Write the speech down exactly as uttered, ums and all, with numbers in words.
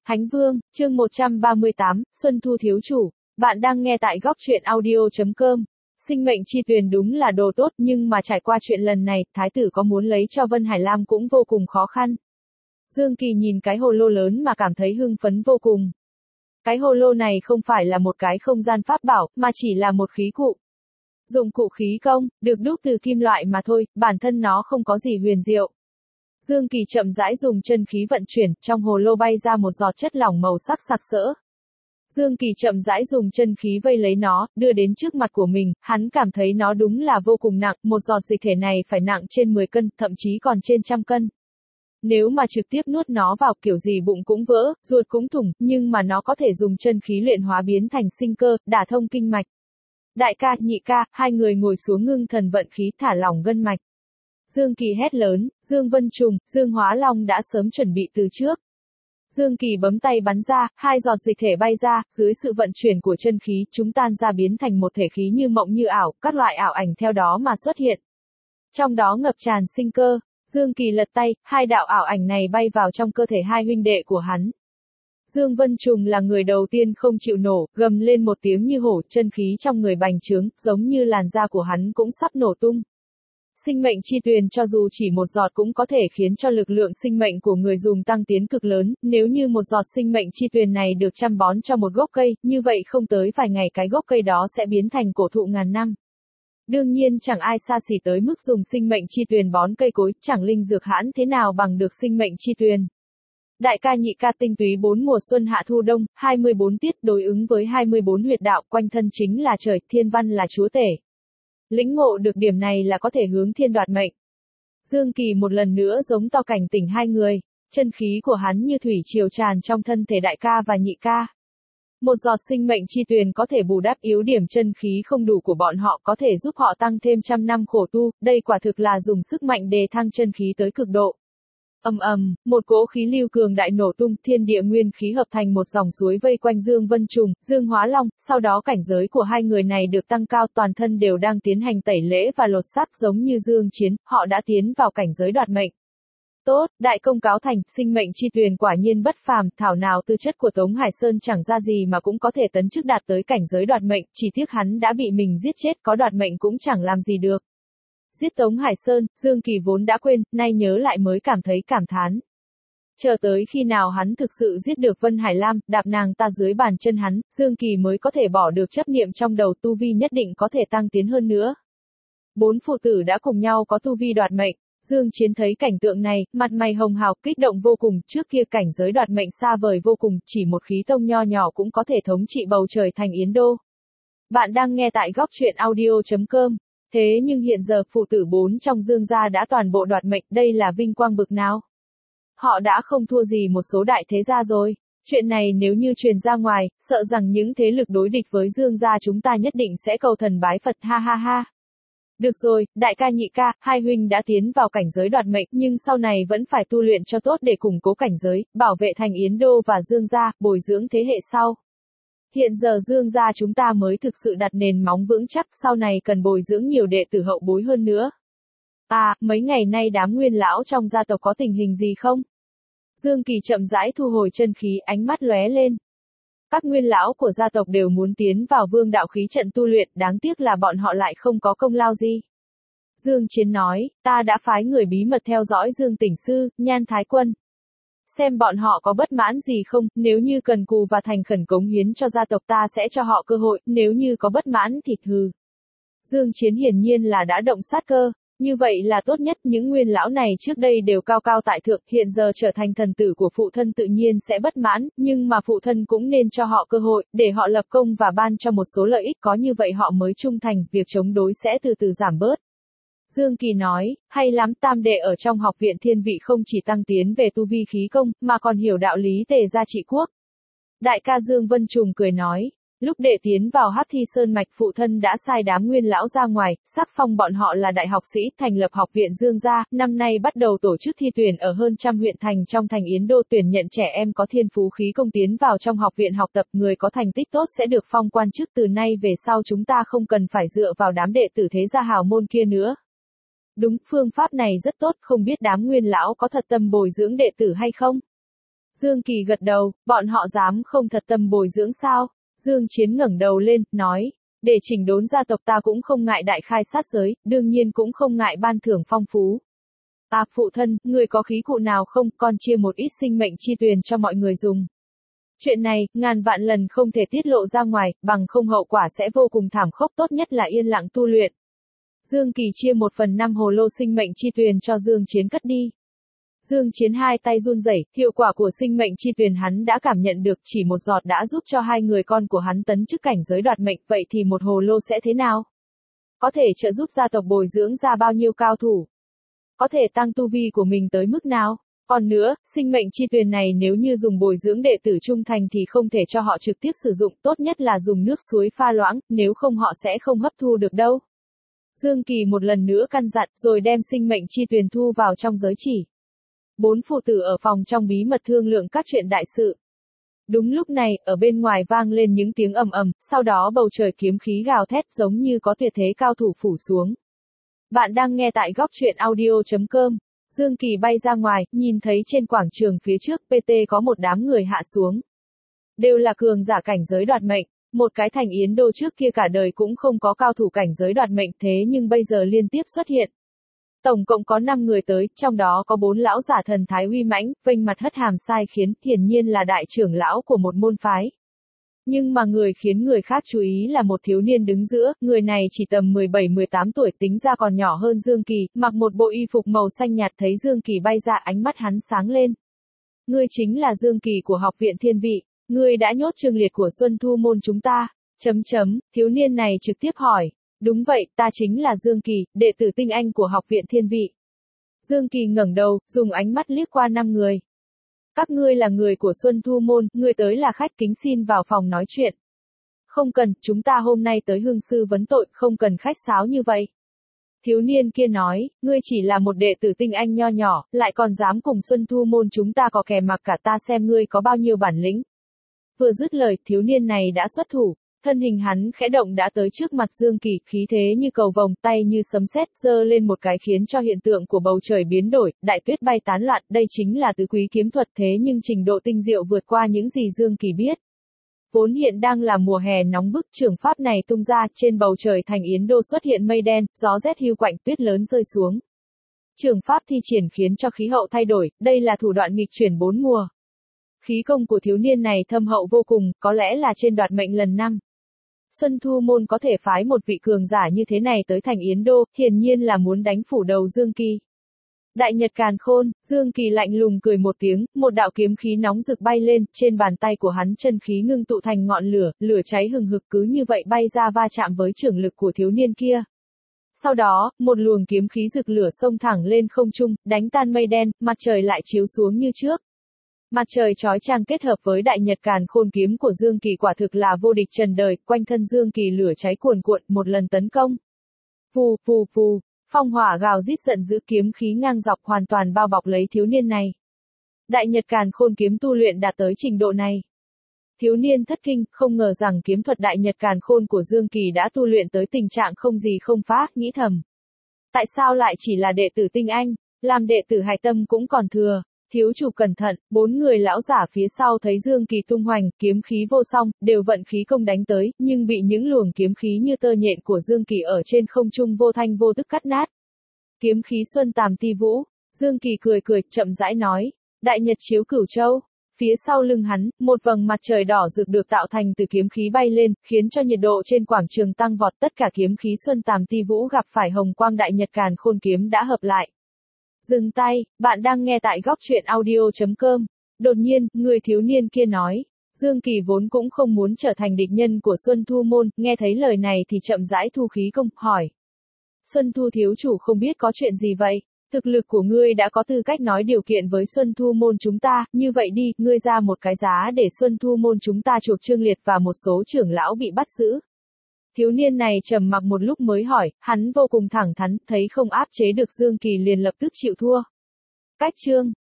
Thánh Vương, chương một trăm ba mươi tám, Xuân Thu Thiếu Chủ. Bạn đang nghe tại góc truyện audio chấm com. Sinh mệnh chi tuyền đúng là đồ tốt, nhưng mà trải qua chuyện lần này, thái tử có muốn lấy cho Vân Hải Lam cũng vô cùng khó khăn. Dương Kỳ nhìn cái hồ lô lớn mà cảm thấy hưng phấn vô cùng. Cái hồ lô này không phải là một cái không gian pháp bảo, mà chỉ là một khí cụ. Dụng cụ khí công, được đúc từ kim loại mà thôi, bản thân nó không có gì huyền diệu. Dương Kỳ chậm rãi dùng chân khí vận chuyển, trong hồ lô bay ra một giọt chất lỏng màu sắc sặc sỡ. Dương Kỳ chậm rãi dùng chân khí vây lấy nó, đưa đến trước mặt của mình, hắn cảm thấy nó đúng là vô cùng nặng, một giọt dịch thể này phải nặng trên mười cân, thậm chí còn trên trăm cân. Nếu mà trực tiếp nuốt nó vào kiểu gì bụng cũng vỡ, ruột cũng thủng, nhưng mà nó có thể dùng chân khí luyện hóa biến thành sinh cơ, đả thông kinh mạch. Đại ca, nhị ca, hai người ngồi xuống ngưng thần vận khí thả lỏng gân mạch. Dương Kỳ hét lớn, Dương Vân Trùng, Dương Hóa Long đã sớm chuẩn bị từ trước. Dương Kỳ bấm tay bắn ra, hai giọt dịch thể bay ra, dưới sự vận chuyển của chân khí, chúng tan ra biến thành một thể khí như mộng như ảo, các loại ảo ảnh theo đó mà xuất hiện. Trong đó ngập tràn sinh cơ, Dương Kỳ lật tay, hai đạo ảo ảnh này bay vào trong cơ thể hai huynh đệ của hắn. Dương Vân Trùng là người đầu tiên không chịu nổ, gầm lên một tiếng như hổ, chân khí trong người bành trướng, giống như làn da của hắn cũng sắp nổ tung. Sinh mệnh chi tuyền cho dù chỉ một giọt cũng có thể khiến cho lực lượng sinh mệnh của người dùng tăng tiến cực lớn, nếu như một giọt sinh mệnh chi tuyền này được chăm bón cho một gốc cây, như vậy không tới vài ngày cái gốc cây đó sẽ biến thành cổ thụ ngàn năm. Đương nhiên chẳng ai xa xỉ tới mức dùng sinh mệnh chi tuyền bón cây cối, chẳng linh dược hãn thế nào bằng được sinh mệnh chi tuyền. Đại ca nhị ca tinh túy bốn mùa xuân hạ thu đông, hai mươi bốn tiết đối ứng với hai mươi bốn huyệt đạo, quanh thân chính là trời, thiên văn là chúa tể. Lĩnh ngộ được điểm này là có thể hướng thiên đoạt mệnh. Dương Kỳ một lần nữa giống to cảnh tỉnh hai người, chân khí của hắn như thủy triều tràn trong thân thể đại ca và nhị ca. Một giọt sinh mệnh chi tuyền có thể bù đắp yếu điểm chân khí không đủ của bọn họ, có thể giúp họ tăng thêm trăm năm khổ tu, đây quả thực là dùng sức mạnh đề thăng chân khí tới cực độ. Ầm ầm, một cỗ khí lưu cường đại nổ tung, thiên địa nguyên khí hợp thành một dòng suối vây quanh Dương Vân Trùng, Dương Hóa Long, sau đó cảnh giới của hai người này được tăng cao, toàn thân đều đang tiến hành tẩy lễ và lột xác giống như Dương Chiến, họ đã tiến vào cảnh giới đoạt mệnh. Tốt, đại công cáo thành, sinh mệnh chi tuyền quả nhiên bất phàm, thảo nào tư chất của Tống Hải Sơn chẳng ra gì mà cũng có thể tấn chức đạt tới cảnh giới đoạt mệnh, chỉ tiếc hắn đã bị mình giết chết, có đoạt mệnh cũng chẳng làm gì được. Giết Tống Hải Sơn, Dương Kỳ vốn đã quên, nay nhớ lại mới cảm thấy cảm thán. Chờ tới khi nào hắn thực sự giết được Vân Hải Lam, đạp nàng ta dưới bàn chân hắn, Dương Kỳ mới có thể bỏ được chấp niệm trong đầu, tu vi nhất định có thể tăng tiến hơn nữa. Bốn phụ tử đã cùng nhau có tu vi đoạt mệnh, Dương Chiến thấy cảnh tượng này, mặt mày hồng hào, kích động vô cùng, trước kia cảnh giới đoạt mệnh xa vời vô cùng, chỉ một khí tông nho nhỏ cũng có thể thống trị bầu trời thành Yến Đô. Bạn đang nghe tại góc truyện audio chấm com. Thế nhưng hiện giờ phụ tử bốn trong Dương gia đã toàn bộ đoạt mệnh, đây là vinh quang bực nào? Họ đã không thua gì một số đại thế gia rồi. Chuyện này nếu như truyền ra ngoài, sợ rằng những thế lực đối địch với Dương gia chúng ta nhất định sẽ cầu thần bái Phật, ha ha ha. Được rồi, đại ca nhị ca, hai huynh đã tiến vào cảnh giới đoạt mệnh, nhưng sau này vẫn phải tu luyện cho tốt để củng cố cảnh giới, bảo vệ thành Yến Đô và Dương gia, bồi dưỡng thế hệ sau. Hiện giờ Dương gia chúng ta mới thực sự đặt nền móng vững chắc, sau này cần bồi dưỡng nhiều đệ tử hậu bối hơn nữa. À, mấy ngày nay đám nguyên lão trong gia tộc có tình hình gì không? Dương Kỳ chậm rãi thu hồi chân khí, ánh mắt lóe lên. Các nguyên lão của gia tộc đều muốn tiến vào vương đạo khí trận tu luyện, đáng tiếc là bọn họ lại không có công lao gì. Dương Chiến nói, ta đã phái người bí mật theo dõi Dương Tỉnh Sư, Nhan Thái Quân. Xem bọn họ có bất mãn gì không, nếu như cần cù và thành khẩn cống hiến cho gia tộc ta sẽ cho họ cơ hội, nếu như có bất mãn thì hừ. Dương Chiến hiển nhiên là đã động sát cơ, như vậy là tốt nhất, những nguyên lão này trước đây đều cao cao tại thượng, hiện giờ trở thành thần tử của phụ thân tự nhiên sẽ bất mãn, nhưng mà phụ thân cũng nên cho họ cơ hội, để họ lập công và ban cho một số lợi ích, có như vậy họ mới trung thành, việc chống đối sẽ từ từ giảm bớt. Dương Kỳ nói, hay lắm, tam đệ ở trong học viện thiên vị không chỉ tăng tiến về tu vi khí công, mà còn hiểu đạo lý tề gia trị quốc. Đại ca Dương Vân Trùng cười nói, lúc đệ tiến vào Hắc Thi Sơn Mạch phụ thân đã sai đám nguyên lão ra ngoài, sắc phong bọn họ là đại học sĩ, thành lập học viện Dương gia, năm nay bắt đầu tổ chức thi tuyển ở hơn trăm huyện thành trong thành Yến Đô, tuyển nhận trẻ em có thiên phú khí công tiến vào trong học viện học tập, người có thành tích tốt sẽ được phong quan chức, từ nay về sau chúng ta không cần phải dựa vào đám đệ tử thế gia hào môn kia nữa. Đúng, phương pháp này rất tốt, không biết đám nguyên lão có thật tâm bồi dưỡng đệ tử hay không? Dương Kỳ gật đầu, bọn họ dám không thật tâm bồi dưỡng sao? Dương Chiến ngẩng đầu lên, nói, để chỉnh đốn gia tộc ta cũng không ngại đại khai sát giới, đương nhiên cũng không ngại ban thưởng phong phú. À, phụ thân, người có khí cụ nào không, con chia một ít sinh mệnh chi tuyền cho mọi người dùng. Chuyện này, ngàn vạn lần không thể tiết lộ ra ngoài, bằng không hậu quả sẽ vô cùng thảm khốc, tốt nhất là yên lặng tu luyện. Dương Kỳ chia một phần năm hồ lô sinh mệnh chi tuyền cho Dương Chiến cất đi. Dương Chiến hai tay run rẩy, hiệu quả của sinh mệnh chi tuyền hắn đã cảm nhận được, chỉ một giọt đã giúp cho hai người con của hắn tấn chức cảnh giới đoạt mệnh, vậy thì một hồ lô sẽ thế nào? Có thể trợ giúp gia tộc bồi dưỡng ra bao nhiêu cao thủ? Có thể tăng tu vi của mình tới mức nào? Còn nữa, sinh mệnh chi tuyền này nếu như dùng bồi dưỡng đệ tử trung thành thì không thể cho họ trực tiếp sử dụng, tốt nhất là dùng nước suối pha loãng, nếu không họ sẽ không hấp thu được đâu. Dương Kỳ một lần nữa căn dặn, rồi đem sinh mệnh chi tuyền thu vào trong giới chỉ. Bốn phụ tử ở phòng trong bí mật thương lượng các chuyện đại sự. Đúng lúc này, ở bên ngoài vang lên những tiếng ầm ầm, sau đó bầu trời kiếm khí gào thét giống như có tuyệt thế cao thủ phủ xuống. Bạn đang nghe tại góc truyện audio chấm com. Dương Kỳ bay ra ngoài, nhìn thấy trên quảng trường phía trước pê tê có một đám người hạ xuống. Đều là cường giả cảnh giới đoạt mệnh, một cái thành Yến Đô trước kia cả đời cũng không có cao thủ cảnh giới đoạt mệnh, thế nhưng bây giờ liên tiếp xuất hiện. Tổng cộng có năm người tới, trong đó có bốn lão giả thần thái uy mãnh, vênh mặt hất hàm sai khiến, hiển nhiên là đại trưởng lão của một môn phái. Nhưng mà người khiến người khác chú ý là một thiếu niên đứng giữa, người này chỉ tầm mười bảy mười tám tuổi, tính ra còn nhỏ hơn Dương Kỳ, mặc một bộ y phục màu xanh nhạt, thấy Dương Kỳ bay ra ánh mắt hắn sáng lên. Ngươi chính là Dương Kỳ của học viện Thiên Vị, ngươi đã nhốt Trương Liệt của Xuân Thu môn chúng ta, chấm chấm, thiếu niên này trực tiếp hỏi. Đúng vậy, ta chính là Dương Kỳ, đệ tử tinh anh của học viện Thiên Vị. Dương Kỳ ngẩng đầu, dùng ánh mắt liếc qua năm người. Các ngươi là người của Xuân Thu môn, ngươi tới là khách, kính xin vào phòng nói chuyện. Không cần, chúng ta hôm nay tới hương sư vấn tội, không cần khách sáo như vậy. Thiếu niên kia nói, ngươi chỉ là một đệ tử tinh anh nho nhỏ, lại còn dám cùng Xuân Thu môn chúng ta có kè mặc cả, ta xem ngươi có bao nhiêu bản lĩnh. Vừa dứt lời, thiếu niên này đã xuất thủ. Thân hình hắn khẽ động đã tới trước mặt Dương Kỳ, khí thế như cầu vồng, tay như sấm sét, giơ lên một cái khiến cho hiện tượng của bầu trời biến đổi, đại tuyết bay tán loạn, đây chính là tứ quý kiếm thuật, thế nhưng trình độ tinh diệu vượt qua những gì Dương Kỳ biết. Vốn hiện đang là mùa hè nóng bức, trường pháp này tung ra, trên bầu trời thành Yến Đô xuất hiện mây đen, gió rét hiu quạnh, tuyết lớn rơi xuống. Trường pháp thi triển khiến cho khí hậu thay đổi, đây là thủ đoạn nghịch chuyển bốn mùa. Khí công của thiếu niên này thâm hậu vô cùng, có lẽ là trên đoạt mệnh lần năm. Xuân Thu môn có thể phái một vị cường giả như thế này tới thành Yến Đô, hiển nhiên là muốn đánh phủ đầu Dương Kỳ. Đại Nhật Càn Khôn, Dương Kỳ lạnh lùng cười một tiếng, một đạo kiếm khí nóng rực bay lên, trên bàn tay của hắn chân khí ngưng tụ thành ngọn lửa, lửa cháy hừng hực cứ như vậy bay ra va chạm với trưởng lực của thiếu niên kia. Sau đó, một luồng kiếm khí rực lửa xông thẳng lên không trung, đánh tan mây đen, mặt trời lại chiếu xuống như trước. Mặt trời chói chang kết hợp với Đại Nhật Càn Khôn kiếm của Dương Kỳ quả thực là vô địch trần đời, quanh thân Dương Kỳ lửa cháy cuồn cuộn, một lần tấn công. Vù, vù, vù, phong hỏa gào rít giận dữ, kiếm khí ngang dọc hoàn toàn bao bọc lấy thiếu niên này. Đại Nhật Càn Khôn kiếm tu luyện đạt tới trình độ này. Thiếu niên thất kinh, không ngờ rằng kiếm thuật Đại Nhật Càn Khôn của Dương Kỳ đã tu luyện tới tình trạng không gì không phá, nghĩ thầm. Tại sao lại chỉ là đệ tử tinh anh, làm đệ tử hài tâm cũng còn thừa. Thiếu chủ cẩn thận, bốn người lão giả phía sau thấy Dương Kỳ tung hoành, kiếm khí vô song, đều vận khí công đánh tới, nhưng bị những luồng kiếm khí như tơ nhện của Dương Kỳ ở trên không trung vô thanh vô tức cắt nát. Kiếm khí xuân tàm ti vũ, Dương Kỳ cười cười, chậm rãi nói, Đại Nhật chiếu cửu châu. Phía sau lưng hắn, một vầng mặt trời đỏ rực được tạo thành từ kiếm khí bay lên, khiến cho nhiệt độ trên quảng trường tăng vọt, tất cả kiếm khí xuân tàm ti vũ gặp phải hồng quang Đại Nhật Càn Khôn kiếm đã hợp lại. Dừng tay, bạn đang nghe tại góc truyện audio chấm com. Đột nhiên, người thiếu niên kia nói, Dương Kỳ vốn cũng không muốn trở thành địch nhân của Xuân Thu môn, nghe thấy lời này thì chậm rãi thu khí công, hỏi. Xuân Thu thiếu chủ không biết có chuyện gì vậy? Thực lực của ngươi đã có tư cách nói điều kiện với Xuân Thu môn chúng ta, như vậy đi, ngươi ra một cái giá để Xuân Thu môn chúng ta chuộc Trương Liệt và một số trưởng lão bị bắt giữ. Thiếu niên này trầm mặc một lúc mới hỏi, hắn vô cùng thẳng thắn, thấy không áp chế được Dương Kỳ liền lập tức chịu thua. Cách chương